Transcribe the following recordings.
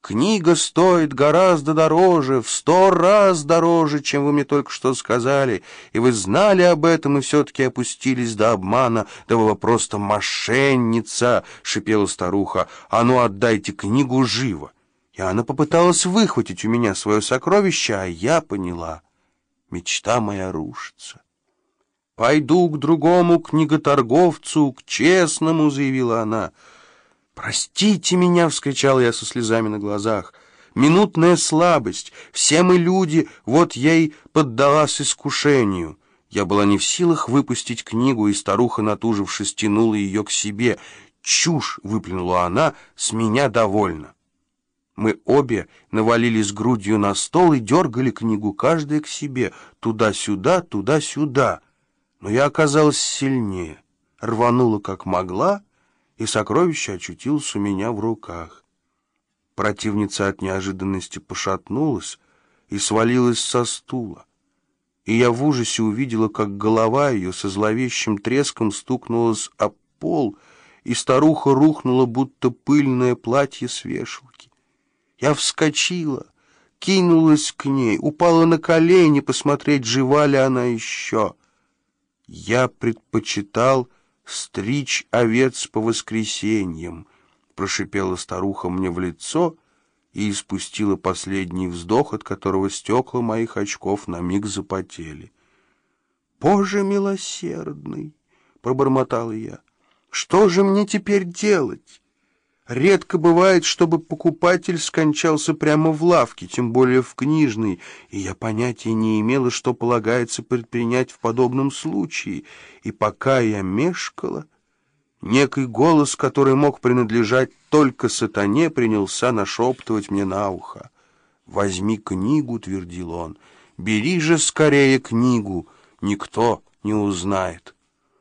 Книга стоит гораздо дороже, в 100 раз дороже, чем вы мне только что сказали, и вы знали об этом и все-таки опустились до обмана. Да вы просто мошенница!» — шипела старуха. «А ну, отдайте книгу живо!» И она попыталась выхватить у меня свое сокровище, а я поняла. Мечта моя рушится. «Пойду к другому книготорговцу, к честному», — заявила она. «Простите меня!» — вскричал я со слезами на глазах. «Минутная слабость. Все мы люди, вот я и поддалась искушению». Я была не в силах выпустить книгу, и старуха, натужившись, тянула ее к себе. «Чушь!» — выплюнула она, — «с меня довольно». Мы обе навалились грудью на стол и дергали книгу, каждая к себе, туда-сюда, туда-сюда. Но я оказалась сильнее, рванула как могла, и сокровище очутилось у меня в руках. Противница от неожиданности пошатнулась и свалилась со стула, и я в ужасе увидела, как голова ее со зловещим треском стукнулась об пол, и старуха рухнула, будто пыльное платье с вешалки. Я вскочила, кинулась к ней, упала на колени посмотреть, жива ли она еще. Я предпочитал стричь овец по воскресеньям, прошипела старуха мне в лицо и испустила последний вздох, от которого стекла моих очков на миг запотели. «Боже милосердный!» — пробормотала я. «Что же мне теперь делать? Редко бывает, чтобы покупатель скончался прямо в лавке, тем более в книжной, и я понятия не имела, что полагается предпринять в подобном случае. И пока я мешкала, некий голос, который мог принадлежать только сатане, принялся нашептывать мне на ухо. «Возьми книгу», — твердил он, — «бери же скорее книгу, никто не узнает».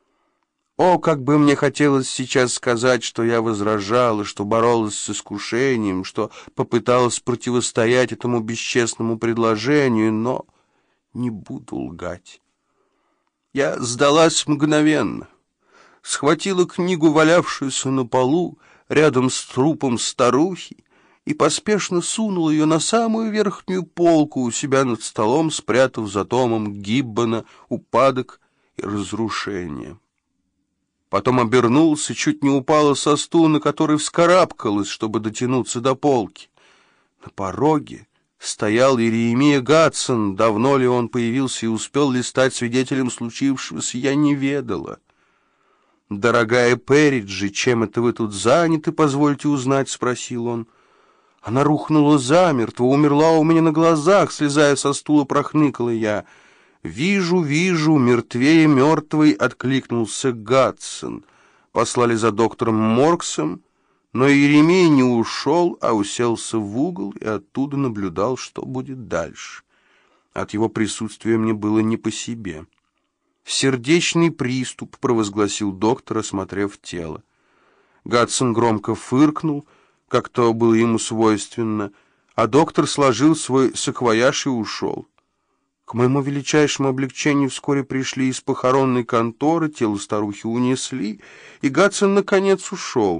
О, как бы мне хотелось сейчас сказать, что я возражала, что боролась с искушением, что попыталась противостоять этому бесчестному предложению, но не буду лгать. Я сдалась мгновенно, схватила книгу, валявшуюся на полу, рядом с трупом старухи, и поспешно сунула ее на самую верхнюю полку у себя над столом, спрятав за томом Гиббона «Упадок и разрушение». Потом обернулся, чуть не упала со стула, на который вскарабкалась, чтобы дотянуться до полки. На пороге стоял Иеремия Гадсон. Давно ли он появился и успел ли стать свидетелем случившегося, я не ведала. «Дорогая Перриджи, чем это вы тут заняты, позвольте узнать?» — спросил он. Она рухнула замертво, умерла у меня на глазах, слезая со стула, прохныкала я. «Вижу, вижу, мертвее мертвый», — откликнулся Гадсон. Послали за доктором Морксом, но Иеремия не ушел, а уселся в угол и оттуда наблюдал, что будет дальше. От его присутствия мне было не по себе. «Сердечный приступ», — провозгласил доктор, осмотрев тело. Гадсон громко фыркнул, как то было ему свойственно, а доктор сложил свой саквояж и ушел. К моему величайшему облегчению вскоре пришли из похоронной конторы, тело старухи унесли, и Гадсон наконец ушел.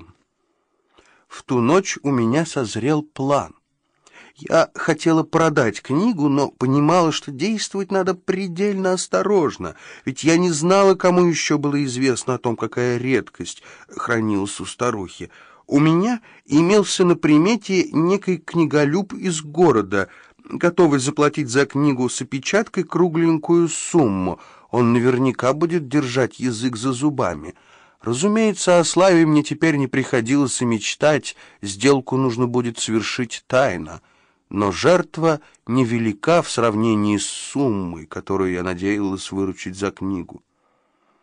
В ту ночь у меня созрел план. Я хотела продать книгу, но понимала, что действовать надо предельно осторожно, ведь я не знала, кому еще было известно о том, какая редкость хранилась у старухи. У меня имелся на примете некий книголюб из города, готовый заплатить за книгу с опечаткой кругленькую сумму. Он наверняка будет держать язык за зубами. Разумеется, о славе мне теперь не приходилось и мечтать, сделку нужно будет совершить тайно. Но жертва невелика в сравнении с суммой, которую я надеялась выручить за книгу.